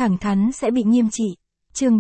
thẳng thắn sẽ bị nghiêm trị. Chương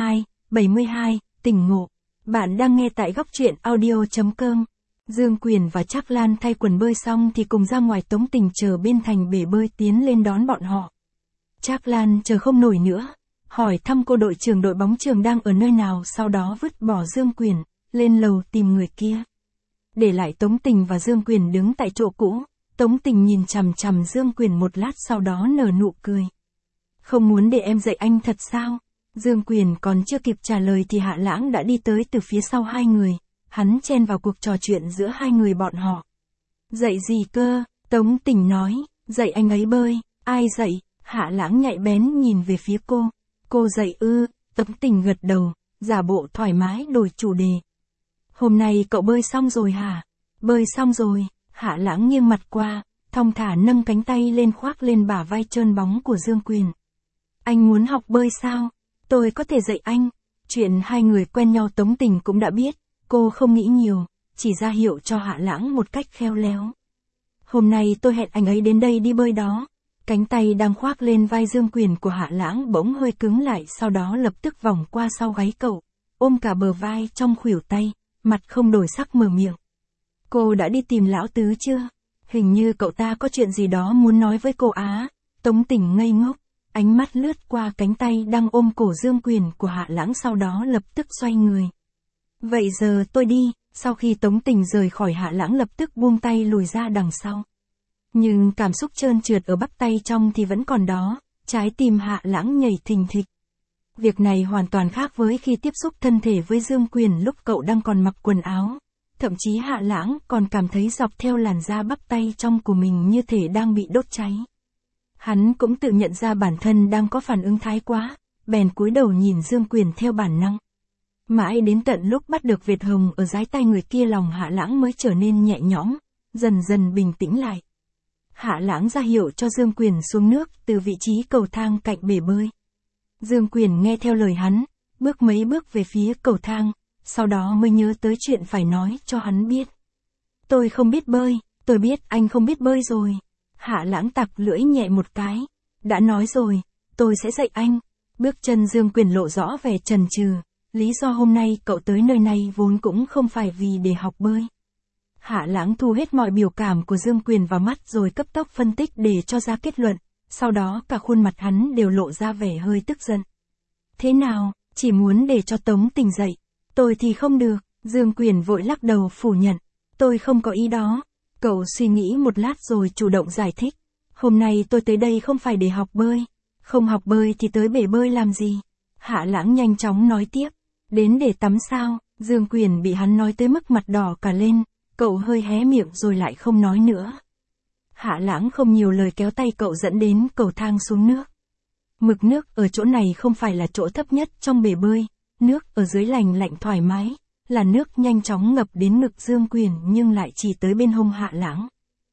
72, tỉnh ngộ. Bạn đang nghe tại góc truyện audio.com. Dương Quyền và Trác Lan thay quần bơi xong thì cùng ra ngoài Tống Tình chờ bên thành bể bơi tiến lên đón bọn họ. Trác Lan chờ không nổi nữa, hỏi thăm cô đội trưởng đội bóng chuyền đang ở nơi nào, sau đó vứt bỏ Dương Quyền, lên lầu tìm người kia. Để lại Tống Tình và Dương Quyền đứng tại chỗ cũ, Tống Tình nhìn chằm chằm Dương Quyền một lát sau đó nở nụ cười. Không muốn để em dạy anh thật sao? Dương Quyền còn chưa kịp trả lời thì Hạ Lãng đã đi tới từ phía sau hai người, hắn chen vào cuộc trò chuyện giữa hai người bọn họ. Dạy gì cơ? Tống Tình nói, dạy anh ấy bơi. Ai dạy? Hạ Lãng nhạy bén nhìn về phía cô. Cô dạy ư? Tống Tình gật đầu, giả bộ thoải mái đổi chủ đề. Hôm nay cậu bơi xong rồi hả? Bơi xong rồi. Hạ Lãng nghiêng mặt qua, thong thả nâng cánh tay lên khoác lên bả vai trơn bóng của Dương Quyền. Anh muốn học bơi sao? Tôi có thể dạy anh. Chuyện hai người quen nhau Tống Tình cũng đã biết, cô không nghĩ nhiều, chỉ ra hiệu cho Hạ Lãng một cách khéo léo. Hôm nay tôi hẹn anh ấy đến đây đi bơi đó. Cánh tay đang khoác lên vai Dương Quyền của Hạ Lãng bỗng hơi cứng lại, sau đó lập tức vòng qua sau gáy cậu, ôm cả bờ vai trong khuỷu tay, mặt không đổi sắc mở miệng. Cô đã đi tìm lão tứ chưa? Hình như cậu ta có chuyện gì đó muốn nói với cô á. Tống Tình ngây ngốc, ánh mắt lướt qua cánh tay đang ôm cổ Dương Quyền của Hạ Lãng, sau đó lập tức xoay người. Vậy giờ tôi đi. Sau khi Tống Tình rời khỏi, Hạ Lãng lập tức buông tay lùi ra đằng sau. Nhưng cảm xúc trơn trượt ở bắp tay trong thì vẫn còn đó, trái tim Hạ Lãng nhảy thình thịch. Việc này hoàn toàn khác với khi tiếp xúc thân thể với Dương Quyền lúc cậu đang còn mặc quần áo. Thậm chí Hạ Lãng còn cảm thấy dọc theo làn da bắp tay trong của mình như thể đang bị đốt cháy. Hắn cũng tự nhận ra bản thân đang có phản ứng thái quá, bèn cúi đầu nhìn Dương Quyền theo bản năng. Mãi đến tận lúc bắt được vệt hồng ở dái tay người kia, lòng Hạ Lãng mới trở nên nhẹ nhõm, dần dần bình tĩnh lại. Hạ Lãng ra hiệu cho Dương Quyền xuống nước từ vị trí cầu thang cạnh bể bơi. Dương Quyền nghe theo lời hắn, bước mấy bước về phía cầu thang, sau đó mới nhớ tới chuyện phải nói cho hắn biết. Tôi không biết bơi. Tôi biết anh không biết bơi rồi. Hạ Lãng tặc lưỡi nhẹ một cái. Đã nói rồi, tôi sẽ dạy anh. Bước chân Dương Quyền lộ rõ vẻ chần chừ. Lý do hôm nay cậu tới nơi này vốn cũng không phải vì để học bơi. Hạ Lãng thu hết mọi biểu cảm của Dương Quyền vào mắt rồi cấp tốc phân tích để cho ra kết luận. Sau đó cả khuôn mặt hắn đều lộ ra vẻ hơi tức giận. Thế nào, chỉ muốn để cho Tống Tình dạy. Tôi thì không được. Dương Quyền vội lắc đầu phủ nhận. Tôi không có ý đó. Cậu suy nghĩ một lát rồi chủ động giải thích. Hôm nay tôi tới đây không phải để học bơi. Không học bơi thì tới bể bơi làm gì? Hạ Lãng nhanh chóng nói tiếp. Đến để tắm sao? Dương Quyền bị hắn nói tới mức mặt đỏ cả lên. Cậu hơi hé miệng rồi lại không nói nữa. Hạ Lãng không nhiều lời kéo tay cậu dẫn đến cầu thang xuống nước. Mực nước ở chỗ này không phải là chỗ thấp nhất trong bể bơi. Nước ở dưới lành lạnh thoải mái, là nước nhanh chóng ngập đến ngực Dương Quyền nhưng lại chỉ tới bên hông Hạ Lãng.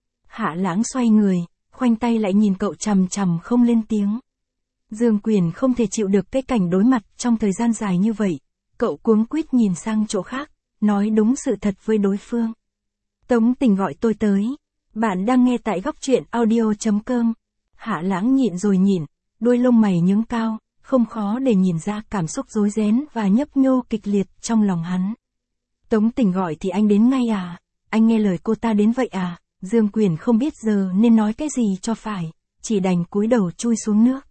Hạ Lãng xoay người, khoanh tay lại nhìn cậu chằm chằm không lên tiếng. Dương Quyền không thể chịu được cái cảnh đối mặt trong thời gian dài như vậy, cậu cuống quýt nhìn sang chỗ khác, nói đúng sự thật với đối phương. Tống Tình gọi tôi tới. Bạn đang nghe tại góc truyện audio.com. Hạ Lãng nhịn rồi nhịn, đuôi lông mày nhướng cao. Không khó để nhìn ra cảm xúc rối ren và nhấp nhô kịch liệt trong lòng hắn. Tống Tình gọi thì anh đến ngay à? Anh nghe lời cô ta đến vậy à? Dương Quyền không biết giờ nên nói cái gì cho phải, chỉ đành cúi đầu chui xuống nước.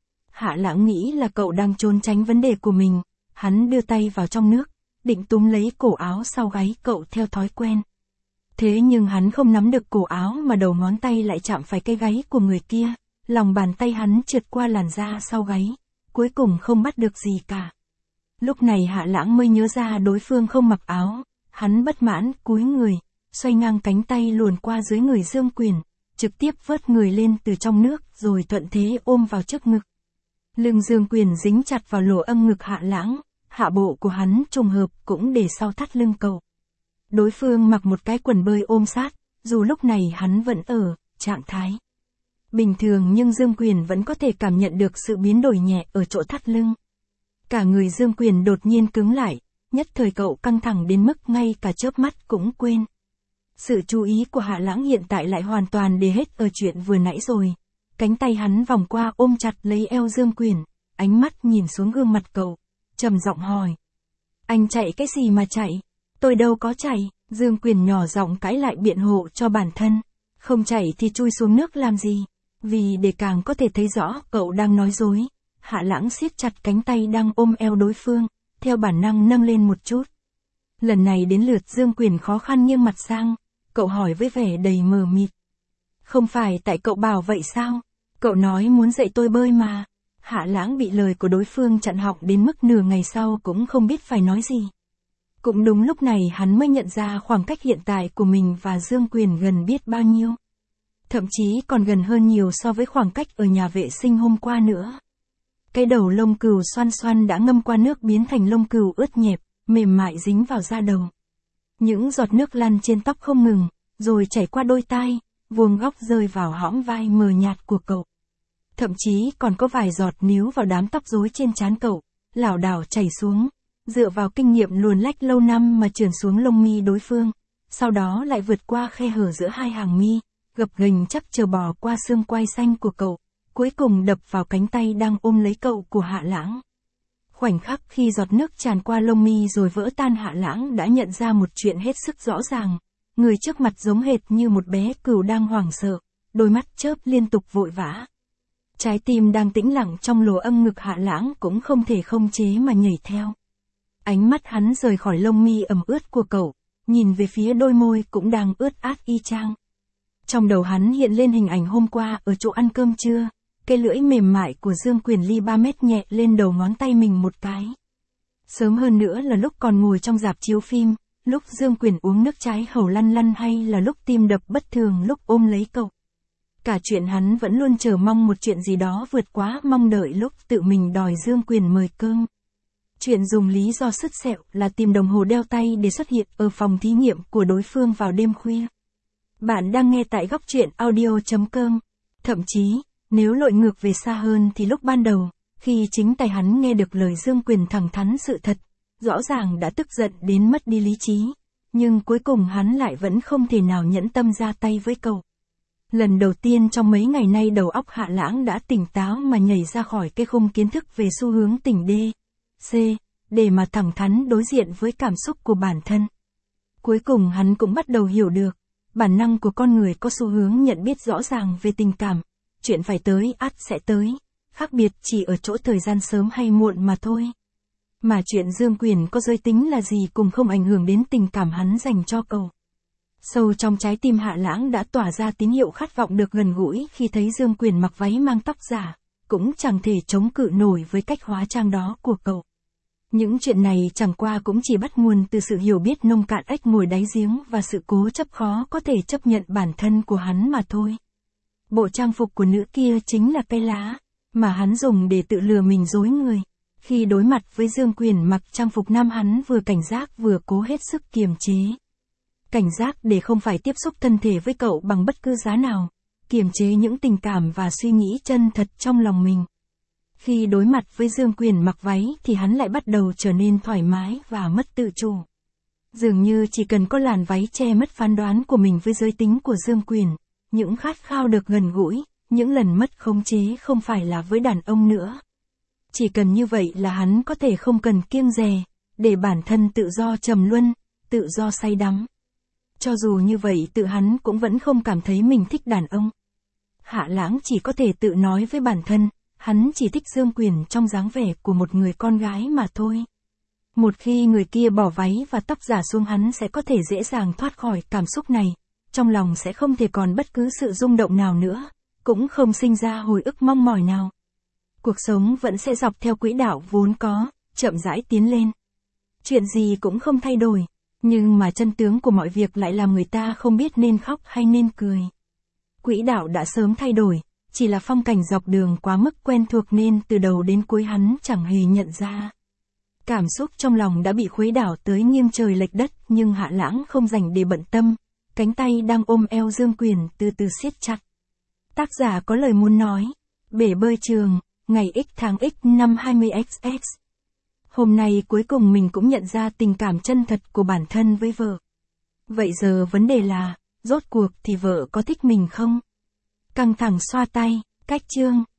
Hạ Lãng nghĩ là cậu đang trốn tránh vấn đề của mình, hắn đưa tay vào trong nước, định túm lấy cổ áo sau gáy cậu theo thói quen. Thế nhưng hắn không nắm được cổ áo mà đầu ngón tay lại chạm phải cái gáy của người kia, lòng bàn tay hắn trượt qua làn da sau gáy. Cuối cùng không bắt được gì cả. Lúc này Hạ Lãng mới nhớ ra đối phương không mặc áo, hắn bất mãn cúi người, xoay ngang cánh tay luồn qua dưới người Dương Quyền, trực tiếp vớt người lên từ trong nước rồi thuận thế ôm vào trước ngực. Lưng Dương Quyền dính chặt vào lỗ âm ngực Hạ Lãng, hạ bộ của hắn trùng hợp cũng để sau thắt lưng cậu. Đối phương mặc một cái quần bơi ôm sát, dù lúc này hắn vẫn ở trạng thái bình thường nhưng Dương Quyền vẫn có thể cảm nhận được sự biến đổi nhẹ ở chỗ thắt lưng. Cả người Dương Quyền đột nhiên cứng lại, nhất thời cậu căng thẳng đến mức ngay cả chớp mắt cũng quên. Sự chú ý của Hạ Lãng hiện tại lại hoàn toàn để hết ở chuyện vừa nãy rồi. Cánh tay hắn vòng qua ôm chặt lấy eo Dương Quyền, ánh mắt nhìn xuống gương mặt cậu, trầm giọng hỏi. Anh chạy cái gì mà chạy? Tôi đâu có chạy. Dương Quyền nhỏ giọng cãi lại biện hộ cho bản thân. Không chạy thì chui xuống nước làm gì? Vì để càng có thể thấy rõ cậu đang nói dối, Hạ Lãng siết chặt cánh tay đang ôm eo đối phương, theo bản năng nâng lên một chút. Lần này đến lượt Dương Quyền khó khăn nghiêng mặt sang, cậu hỏi với vẻ đầy mờ mịt. Không phải tại cậu bảo vậy sao? Cậu nói muốn dạy tôi bơi mà. Hạ Lãng bị lời của đối phương chặn họng đến mức nửa ngày sau cũng không biết phải nói gì. Cũng đúng lúc này hắn mới nhận ra khoảng cách hiện tại của mình và Dương Quyền gần biết bao nhiêu. Thậm chí còn gần hơn nhiều so với khoảng cách ở nhà vệ sinh hôm qua nữa. Cái đầu lông cừu xoăn xoăn đã ngâm qua nước biến thành lông cừu ướt nhẹp, mềm mại dính vào da đầu. Những giọt nước lăn trên tóc không ngừng, rồi chảy qua đôi tai, vuông góc rơi vào hõm vai mờ nhạt của cậu. Thậm chí còn có vài giọt níu vào đám tóc rối trên trán cậu, lảo đảo chảy xuống, dựa vào kinh nghiệm luồn lách lâu năm mà trườn xuống lông mi đối phương, sau đó lại vượt qua khe hở giữa hai hàng mi, gập ghềnh chắc chờ bò qua xương quai xanh của cậu, cuối cùng đập vào cánh tay đang ôm lấy cậu của Hạ Lãng. Khoảnh khắc khi giọt nước tràn qua lông mi rồi vỡ tan, Hạ Lãng đã nhận ra một chuyện hết sức rõ ràng. Người trước mặt giống hệt như một bé cừu đang hoảng sợ, đôi mắt chớp liên tục vội vã. Trái tim đang tĩnh lặng trong lỗ âm ngực Hạ Lãng cũng không thể không chế mà nhảy theo. Ánh mắt hắn rời khỏi lông mi ẩm ướt của cậu, nhìn về phía đôi môi cũng đang ướt át y chang. Trong đầu hắn hiện lên hình ảnh hôm qua ở chỗ ăn cơm trưa, cái lưỡi mềm mại của Dương Quyền ly 3 mét nhẹ lên đầu ngón tay mình một cái. Sớm hơn nữa là lúc còn ngồi trong rạp chiếu phim, lúc Dương Quyền uống nước trái hầu lăn lăn, hay là lúc tim đập bất thường lúc ôm lấy cậu. Cả chuyện hắn vẫn luôn chờ mong một chuyện gì đó vượt quá mong đợi lúc tự mình đòi Dương Quyền mời cơm. Chuyện dùng lý do sứt sẹo là tìm đồng hồ đeo tay để xuất hiện ở phòng thí nghiệm của đối phương vào đêm khuya. Bạn đang nghe tại góc truyện audio.com. Thậm chí, nếu lội ngược về xa hơn thì lúc ban đầu, khi chính tay hắn nghe được lời Dương Quyền thẳng thắn sự thật, rõ ràng đã tức giận đến mất đi lý trí, nhưng cuối cùng hắn lại vẫn không thể nào nhẫn tâm ra tay với cậu. Lần đầu tiên trong mấy ngày nay đầu óc Hạ Lãng đã tỉnh táo mà nhảy ra khỏi cái khung kiến thức về xu hướng tỉnh D, C, để mà thẳng thắn đối diện với cảm xúc của bản thân. Cuối cùng hắn cũng bắt đầu hiểu được, bản năng của con người có xu hướng nhận biết rõ ràng về tình cảm, chuyện phải tới ắt sẽ tới, khác biệt chỉ ở chỗ thời gian sớm hay muộn mà thôi. Mà chuyện Dương Quyền có giới tính là gì cũng không ảnh hưởng đến tình cảm hắn dành cho cậu. Sâu trong trái tim Hạ Lãng đã tỏa ra tín hiệu khát vọng được gần gũi khi thấy Dương Quyền mặc váy mang tóc giả, cũng chẳng thể chống cự nổi với cách hóa trang đó của cậu. Những chuyện này chẳng qua cũng chỉ bắt nguồn từ sự hiểu biết nông cạn ếch ngồi đáy giếng và sự cố chấp khó có thể chấp nhận bản thân của hắn mà thôi. Bộ trang phục của nữ kia chính là cây lá mà hắn dùng để tự lừa mình dối người. Khi đối mặt với Dương Quyền mặc trang phục nam, hắn vừa cảnh giác vừa cố hết sức kiềm chế. Cảnh giác để không phải tiếp xúc thân thể với cậu bằng bất cứ giá nào, kiềm chế những tình cảm và suy nghĩ chân thật trong lòng mình. Khi đối mặt với Dương Quyền mặc váy thì hắn lại bắt đầu trở nên thoải mái và mất tự chủ. Dường như chỉ cần có làn váy che mất phán đoán của mình với giới tính của Dương Quyền, những khát khao được gần gũi, những lần mất khống chế không phải là với đàn ông nữa. Chỉ cần như vậy là hắn có thể không cần kiêng dè, để bản thân tự do trầm luân, tự do say đắm. Cho dù như vậy tự hắn cũng vẫn không cảm thấy mình thích đàn ông. Hạ Lãng chỉ có thể tự nói với bản thân, hắn chỉ thích Dương Quyền trong dáng vẻ của một người con gái mà thôi. Một khi người kia bỏ váy và tóc giả xuống, hắn sẽ có thể dễ dàng thoát khỏi cảm xúc này, trong lòng sẽ không thể còn bất cứ sự rung động nào nữa, cũng không sinh ra hồi ức mong mỏi nào. Cuộc sống vẫn sẽ dọc theo quỹ đạo vốn có, chậm rãi tiến lên. Chuyện gì cũng không thay đổi, nhưng mà chân tướng của mọi việc lại làm người ta không biết nên khóc hay nên cười. Quỹ đạo đã sớm thay đổi, chỉ là phong cảnh dọc đường quá mức quen thuộc nên từ đầu đến cuối hắn chẳng hề nhận ra. Cảm xúc trong lòng đã bị khuấy đảo tới nghiêng trời lệch đất, nhưng Hạ Lãng không dành để bận tâm, cánh tay đang ôm eo Dương Quyền từ từ siết chặt. Tác giả có lời muốn nói, bể bơi trường, ngày X tháng X năm 20XX. Hôm nay cuối cùng mình cũng nhận ra tình cảm chân thật của bản thân với vợ. Vậy giờ vấn đề là, rốt cuộc thì vợ có thích mình không? Căng thẳng xoa tay, cách chương.